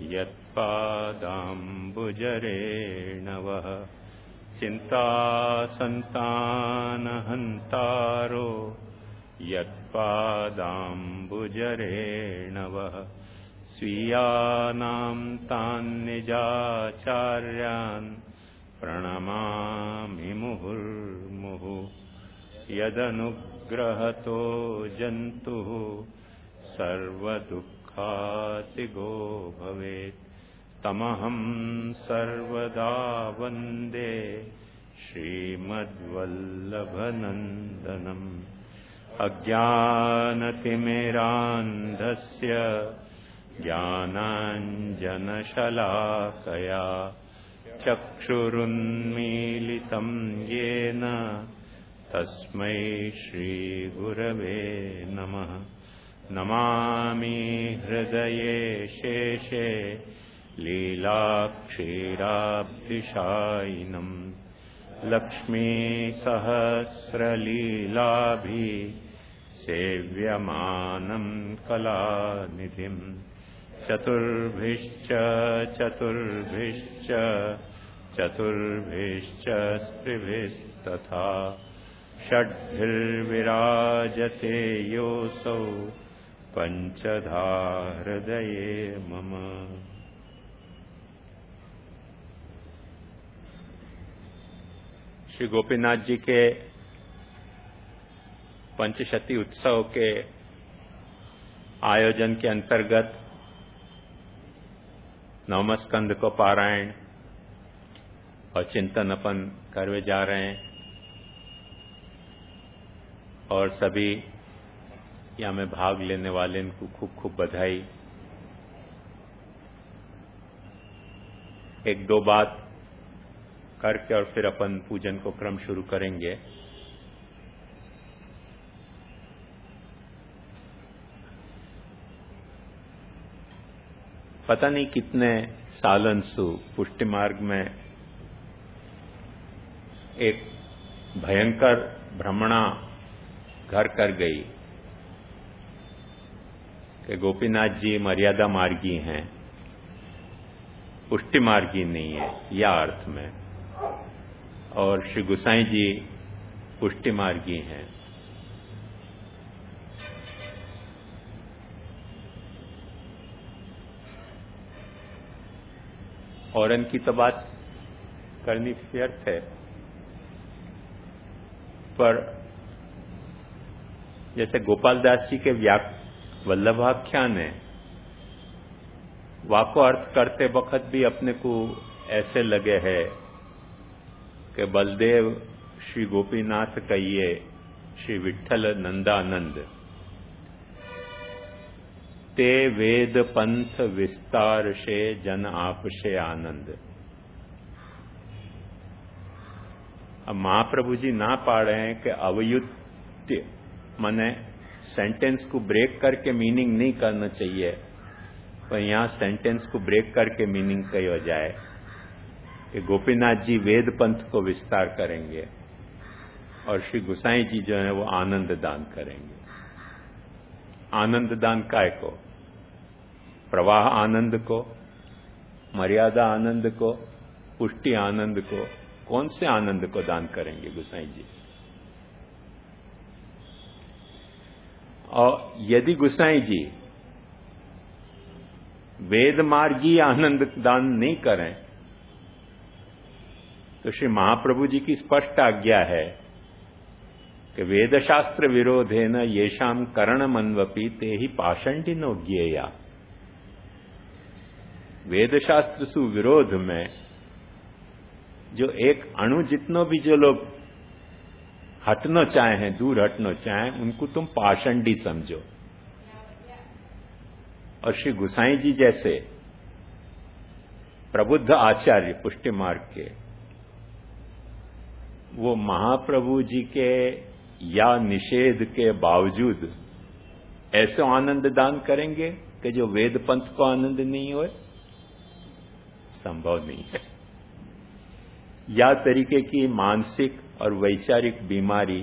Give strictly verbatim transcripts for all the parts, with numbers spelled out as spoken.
यत्पादाम्बुजरेणवः चिन्तासन्तानहन्तारो यत्पादाम्बुजरेणवः स्वीयानां तान् निजाचार्यान् प्रणमामि मुहुर्मुहुः यदनुग्रहतो जन्तुः सर्वदुःखातिगो भवेत् तमहं सर्वदा वन्दे श्रीमद्वल्लभनन्दनम् अज्ञानतिमिरान्धस्य ज्ञानाञ्जनशलाकया चक्षुरुन्मीलितं येन तस्मै श्रीगुरवे नमः। नमामि हृदये शेषे लीलाक्षीराब्धिशायिनं लक्ष्मीसहस्रलीलाभि सेव्यमानं कलानिधिं चतुर्भिश्च चतुर्भिश्च चतुर्भिश्च स्त्रिभिस्तथा षड्भिर्विराजते योऽसौ पंचधा हृदये मम। श्री गोपीनाथ जी के पंचशती उत्सव के आयोजन के अंतर्गत नवम स्कंद को पारायण और चिंतन अपन करवे जा रहे हैं और सभी यहाँ में भाग लेने वाले इनको खूब खूब बधाई। एक दो बात करके और फिर अपन पूजन को क्रम शुरू करेंगे। पता नहीं कितने सालन सु पुष्टि मार्ग में एक भयंकर भ्रमणा घर कर गई कि गोपीनाथ जी मर्यादा मार्गी हैं, पुष्टि मार्गी नहीं है या अर्थ में, और श्री गुसाई जी पुष्टि मार्गी हैं। और इनकी तो बात करनी व्यर्थ है, पर जैसे गोपाल दास जी के व्याक वल्लभाख्यान है, वाको अर्थ करते वक्त भी अपने को ऐसे लगे है कि बलदेव श्री गोपीनाथ कहिए श्री विठ्ठल नंदानंद ते वेद पंथ विस्तार से जन आपसे आनंद। अब महाप्रभु जी ना पा रहे हैं कि अवयुत्य माने सेंटेंस को ब्रेक करके मीनिंग नहीं करना चाहिए, पर यहां सेंटेंस को ब्रेक करके मीनिंग कही जाए कि गोपीनाथ जी वेद पंथ को विस्तार करेंगे और श्री गुसाई जी जो है वो आनंद दान करेंगे। आनंद दान काय को? प्रवाह आनंद को, मर्यादा आनंद को, पुष्टि आनंद को, कौन से आनंद को दान करेंगे गुसाई जी? और यदि गुसाई जी वेद मार्गी आनंद दान नहीं करें तो श्री महाप्रभु जी की स्पष्ट आज्ञा है कि वेद शास्त्र विरोधे न येषाम करणमन्वपि ते ही पाषंडिनो ज्ञेया। वेद शास्त्र सु विरोध में जो एक अणु जितनो भी जो लोग हटना चाहे हैं, दूर हटना चाहें, उनको तुम पाषंडी समझो। और श्री गुसाई जी जैसे प्रबुद्ध आचार्य पुष्टि मार्ग के, वो महाप्रभु जी के या निषेध के बावजूद ऐसे आनंद दान करेंगे कि जो वेद पंथ को आनंद नहीं होए, संभव नहीं है। या तरीके की मानसिक और वैचारिक बीमारी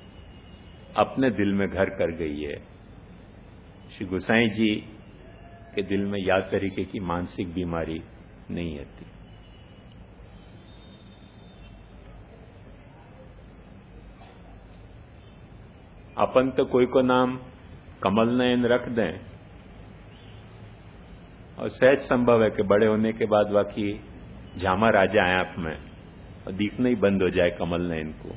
अपने दिल में घर कर गई है। श्री गुसाई जी कि दिल में या तरीके की मानसिक बीमारी नहीं હતી. अपन तो कोई को नाम कमल नयन रख दें और सहज संभव है कि बड़े होने के बाद बाकी झामर आ जाए आंख में और दिखना ही बंद हो जाए कमल नयन को.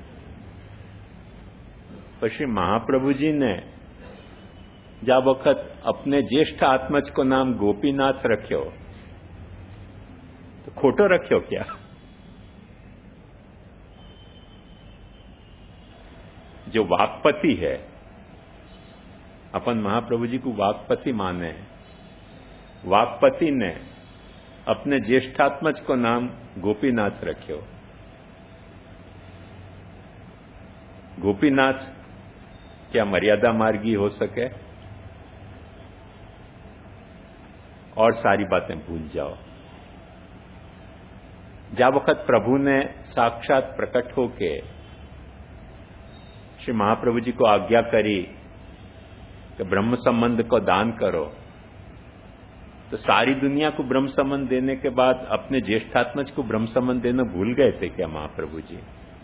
पर श्री महाप्रभु जी ने जा वक्त अपने ज्येष्ठ आत्मज को नाम गोपीनाथ रख्यो तो खोटो रख्यो क्या? जो वाक्पति है, अपन महाप्रभु जी को वाक्पति माने, वाक्पति ने अपने ज्येष्ठात्मज को नाम गोपीनाथ रख्यो. गोपीनाथ क्या मर्यादा मार्गी हो सके? और सारी बातें भूल जाओ. जा वक्त प्रभु ने साक्षात प्रकट होके श्री महाप्रभु जी को आज्ञा करी कि ब्रह्म संबंध को दान करो, तो सारी दुनिया को ब्रह्म संबंध देने के बाद अपने ज्येष्ठात्मज को ब्रह्म संबंध देना भूल गए थे क्या महाप्रभु जी?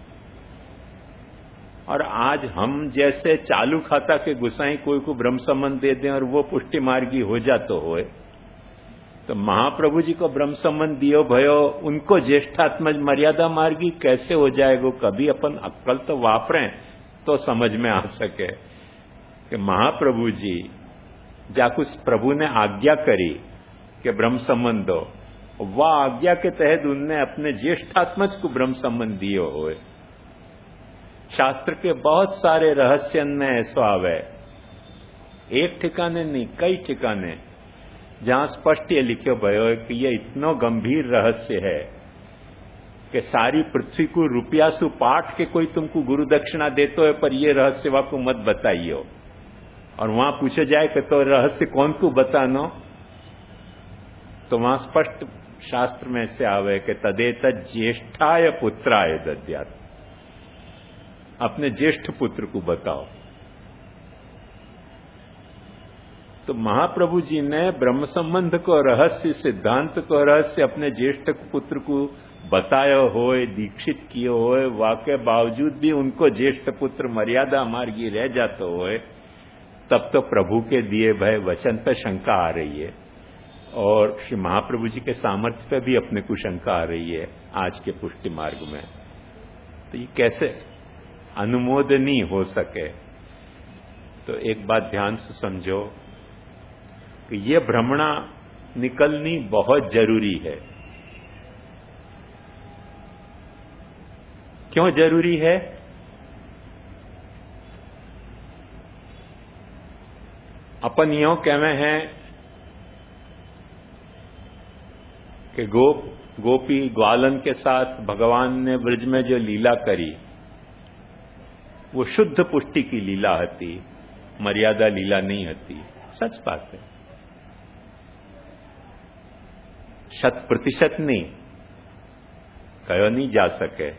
और आज हम जैसे चालू खाता के गुसाई कोई को ब्रह्म संबंध दे दें और वो पुष्टि मार्गी हो जातो होए, तो महाप्रभु जी को ब्रह्म संबंध दियो भयो, उनको ज्येष्ठात्मज मर्यादा मार्गी कैसे हो जाएगा? कभी अपन अक्कल तो वापरें तो समझ में आ सके कि महाप्रभु जी जाकु प्रभु ने आज्ञा करी कि ब्रह्म संबंध दो, वह आज्ञा के तहत उनने अपने ज्येष्ठात्मज को ब्रह्म संबंध दियो होए. शास्त्र के बहुत सारे रहस्य में ऐसा आवे, एक ठिकाने नहीं कई ठिकाने, जहां स्पष्ट ये लिखे भयो है कि ये इतना गंभीर रहस्य है कि सारी पृथ्वी को रुपया सु पाठ के कोई तुमको गुरु दक्षिणा देते है, पर ये रहस्य वा को मत बताइयो. और वहां पूछे जाए कि तो रहस्य कौन को बतानो, तो वहां स्पष्ट शास्त्र में से आवे कि तदेत ज्येष्ठाय पुत्राय दद्यात्, अपने ज्येष्ठ पुत्र को बताओ. तो महाप्रभु जी ने ब्रह्म संबंध को रहस्य, सिद्धांत को रहस्य अपने ज्येष्ठ पुत्र को बतायो होए, दीक्षित किए होए, वाके बावजूद भी उनको ज्येष्ठ पुत्र मर्यादा मार्गी रह जाते होए, तब तो प्रभु के दिए भय वचन पर शंका आ रही है. और श्री महाप्रभु जी के सामर्थ्य पे भी अपने को शंका आ रही है आज के पुष्टि मार्ग में. तो ये कैसे अनुमोदनीय हो सके? तो एक बात ध्यान से समझो कि ये भ्रमणा निकलनी बहुत जरूरी है. क्यों जरूरी है? अपन यो कहवे हैं कि गोप गोपी ग्वालन के साथ भगवान ने ब्रज में जो लीला करी वो शुद्ध पुष्टि की लीला हती, मर्यादा लीला नहीं हती. सच बात है, शत प्रतिशत नहीं कहो नहीं जा सके,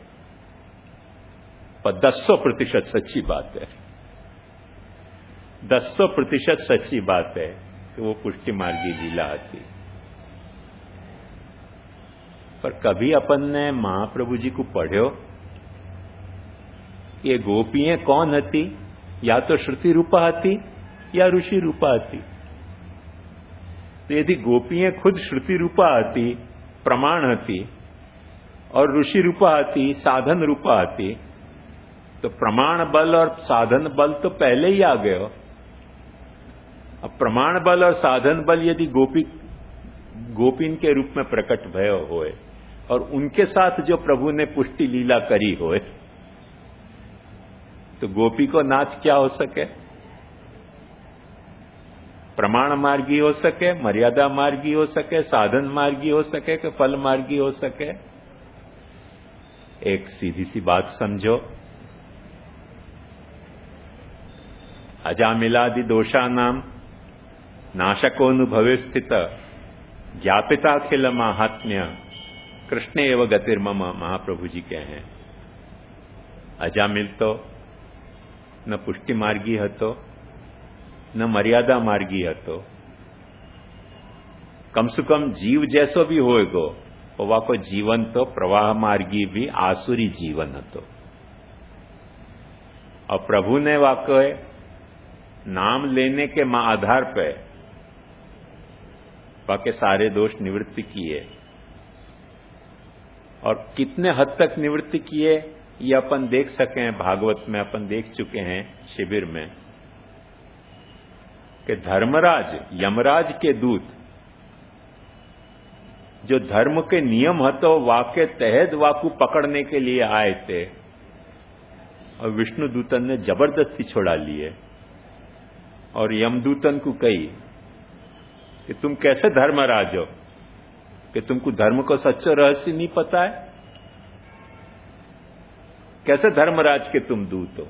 पर दस सौ प्रतिशत सच्ची बात है. दस सौ प्रतिशत सच्ची बात है कि वो पुष्टि मार्गी लीला थी. पर कभी अपन ने महाप्रभु जी को पढ़ो ये गोपियां कौन हती? या तो श्रुति रूपा हती या ऋषि रूपा हती. तो यदि गोपियां खुद श्रुति रूपा हती, प्रमाण हती, और ऋषि रूपा हती, साधन रूपा हती, तो प्रमाण बल और साधन बल तो पहले ही आ गए. अब प्रमाण बल और साधन बल यदि गोपी गोपीन के रूप में प्रकट भयो होए और उनके साथ जो प्रभु ने पुष्टि लीला करी होए, तो गोपी को नाथ क्या हो सके? प्रमाण मार्गी हो सके, मर्यादा मार्गी हो सके, साधन मार्गी हो सके कि फल मार्गी हो सके? एक सीधी सी बात समझो, अजामिलादि दोषा नाम नाशकोनुभवे स्थित ज्ञापिताखिल महात्म्य कृष्ण एव गतिर्मम, महाप्रभु जी के हैं. अजामिल तो न पुष्टि मार्गी हतो, न मर्यादा मार्गी हतो, कम से कम जीव जैसो भी होएगो वाको जीवन तो प्रवाह मार्गी भी आसुरी जीवन हतो। और प्रभु ने वाको नाम लेने के आधार पे वाके सारे दोष निवृत्ति किए। और कितने हद तक निवृत्ति किए ये अपन देख सके हैं, भागवत में अपन देख चुके हैं शिविर में, कि धर्मराज यमराज के दूत जो धर्म के नियम हतो वाके तहत वाकू पकड़ने के लिए आए थे और विष्णु दूतन ने जबरदस्ती छोड़ा लिए और यमदूतन को कही कि तुम कैसे धर्मराज हो कि तुमको धर्म को सच्चा रहस्य नहीं पता है, कैसे धर्मराज के तुम दूत हो,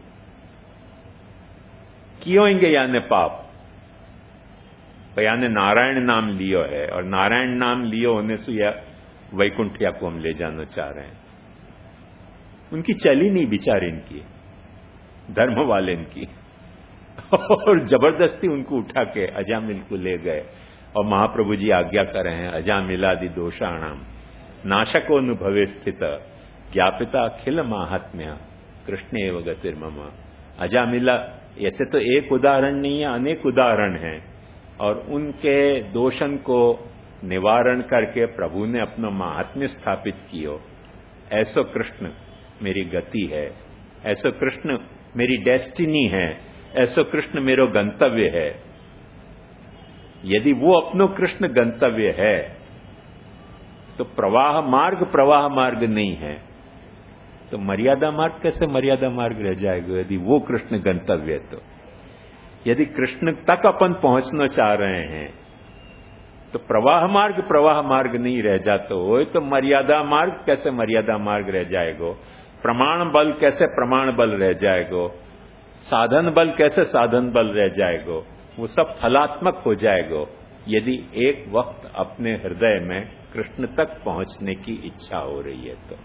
कियोंगे याने पाप याने नारायण नाम लियो है और नारायण नाम लियो होने से या वैकुंठिया को हम ले जाना चाह रहे हैं। उनकी चली नहीं बिचारे इनकी धर्म वाले इनकी और जबरदस्ती उनको उठा के अजामिल को ले गए और महाप्रभु जी आज्ञा कर रहे हैं अजामिलादि दोषाणाम नाशकोनुभवे स्थित ज्ञापिता अखिल माहात्म्य कृष्ण एव गतिर्मम। अजामिला ऐसे तो एक उदाहरण नहीं है, अनेक उदाहरण हैं और उनके दोषन को निवारण करके प्रभु ने अपना महात्म्य स्थापित कियो। ऐसो कृष्ण मेरी गति है, ऐसो कृष्ण मेरी डेस्टिनी है, ऐसो कृष्ण मेरो गंतव्य है। यदि वो अपनो कृष्ण गंतव्य है तो प्रवाह मार्ग प्रवाह मार्ग नहीं है तो मर्यादा मार्ग कैसे मर्यादा मार्ग रह जाएगा यदि वो कृष्ण गंतव्य है। तो यदि कृष्ण तक अपन पहुंचना चाह रहे हैं तो प्रवाह मार्ग प्रवाह मार्ग नहीं रह जाता हो तो मर्यादा मार्ग कैसे मर्यादा मार्ग रह जाएगा, प्रमाण बल कैसे प्रमाण बल रह जाएगा, साधन बल कैसे साधन बल रह जाएगा, वो सब फलात्मक हो जाएगा यदि एक वक्त अपने हृदय में कृष्ण तक पहुंचने की इच्छा हो रही है। तो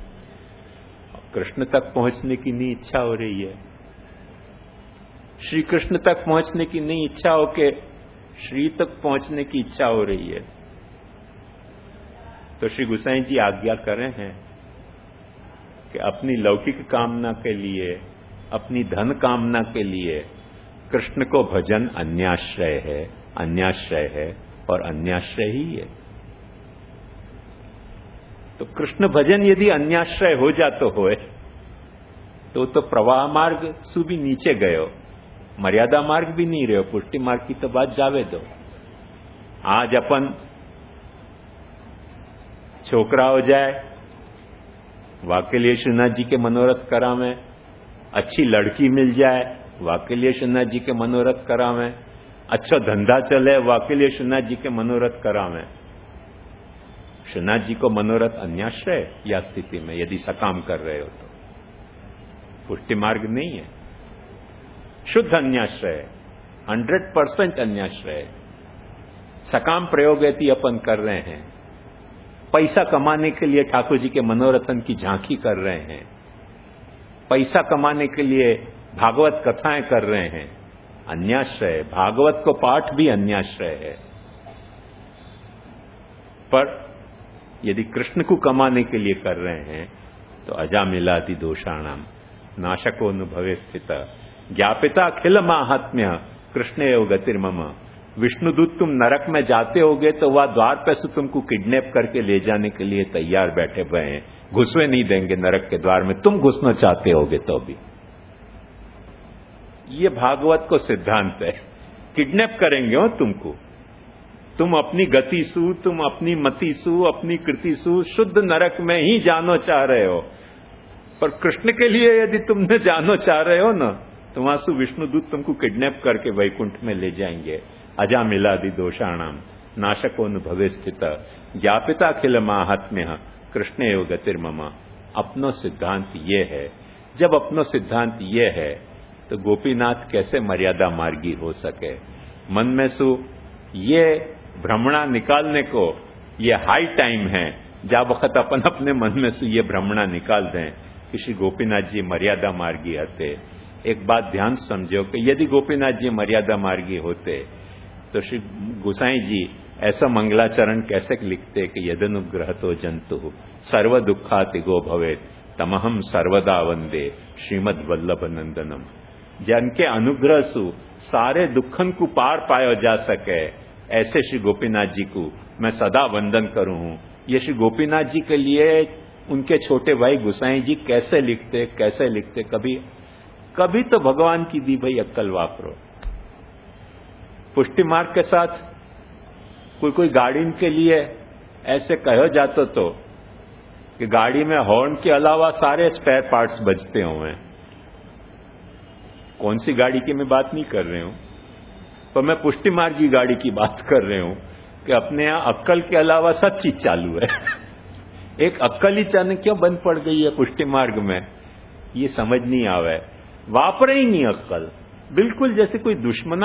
कृष्ण तक पहुंचने की नहीं इच्छा हो रही है, श्री कृष्ण तक पहुंचने की नहीं इच्छा हो के श्री तक पहुंचने की इच्छा हो रही है तो श्री गोसाई जी आज्ञा कर रहे हैं कि अपनी लौकिक कामना के लिए, अपनी धन कामना के लिए कृष्ण को भजन अन्याश्रय है, अन्याश्रय है और अन्याश्रय ही है। तो कृष्ण भजन यदि अन्याश्रय हो जातो होए तो तो प्रवाह मार्ग सु भी नीचे गयो, मर्यादा मार्ग भी नहीं रहो, पुष्टि मार्ग की तो बात जावे दो। आज अपन छोकरा हो जाए वाके लिए श्रीनाथ जी के मनोरथ करावे, अच्छी लड़की मिल जाए वाके लिए श्रीनाथ जी के मनोरथ करावे, अच्छा धंधा चले वाके लिए श्रीनाथ जी के मनोरथ करावे। श्रीनाथ जी को मनोरथ अन्याश्रय या स्थिति में यदि सकाम कर रहे हो तो पुष्टि मार्ग नहीं है, शुद्ध अन्याश्रय, हंड्रेड परसेंट अन्याश्रय। सकाम प्रयोग यदि अपन कर रहे हैं, पैसा कमाने के लिए ठाकुर जी के मनोरथन की झांकी कर रहे हैं, पैसा कमाने के लिए भागवत कथाएं कर रहे हैं, अन्याश्रय। भागवत को पाठ भी अन्याश्रय है। पर यदि कृष्ण को कमाने के लिए कर रहे हैं तो अजामिलादि दोषाणाम नाशकोनुभवे स्थित ज्ञापिता अखिल माहात्म्य कृष्ण एव गतिर्मम। विष्णुदूत तुम नरक में जाते होगे तो वह द्वार पे से तुमको किडनैप करके ले जाने के लिए तैयार बैठे हुए हैं, घुसवे नहीं देंगे नरक के द्वार में, तुम घुसना चाहते होगे तो भी। ये भागवत को सिद्धांत है, किडनैप करेंगे हो तुमको, तुम अपनी गति सु, तुम अपनी मति सु, अपनी कृति सु शुद्ध नरक में ही जानो चाह रहे हो। पर कृष्ण के लिए यदि तुमने जानो चाह रहे हो ना तो वहां से विष्णुदूत तुमको किडनैप करके वैकुंठ में ले जाएंगे। अजामिलादि दोषाणाम नाशकोनुभवे स्थित ज्ञापिता अखिल माहात्म्य कृष्ण एव गतिर्मम। अपनो सिद्धांत ये है, जब अपनो सिद्धांत ये है तो गोपीनाथ कैसे मर्यादा मार्गी हो सके। मन में सु ये भ्रमणा निकालने को ये हाई टाइम है, जा वक्त अपन अपने मन में से ये भ्रमणा निकाल दें कि श्री गोपीनाथ जी मर्यादा मार्गी हते। एक बात ध्यान समझो कि यदि गोपीनाथ जी मर्यादा मार्गी होते तो श्री गोसाई जी ऐसा मंगलाचरण कैसे लिखते कि यदनुग्रह तो जंतु सर्व दुखातिगो भवे तमहम सर्वदा वंदे श्रीमद वल्लभ नंदनम। जिनके अनुग्रह सु सारे दुखन को पार पायो जा सके, ऐसे श्री गोपीनाथ जी को मैं सदा वंदन करूं हूं। ये श्री गोपीनाथ जी के लिए उनके छोटे भाई गुसाई जी कैसे लिखते कैसे लिखते कभी कभी तो भगवान की दी भाई अक्कल वापरो। पुष्टि मार्ग के साथ कोई कोई गाड़ी के लिए ऐसे कहो जाता तो कि गाड़ी में हॉर्न के अलावा सारे स्पेयर पार्ट्स बजते हुए। कौन सी गाड़ी की मैं बात नहीं कर रही हूं, पर मैं पुष्टि मार्ग की गाड़ी की बात कर रही हूं कि अपने यहां अक्कल के अलावा सब चीज चालू है। एक अक्कल ही चाने क्यों बंद पड़ गई है पुष्टि मार्ग में, ये समझ नहीं आवे। वापरे ही नहीं अक्कल, बिल्कुल जैसे कोई दुश्मन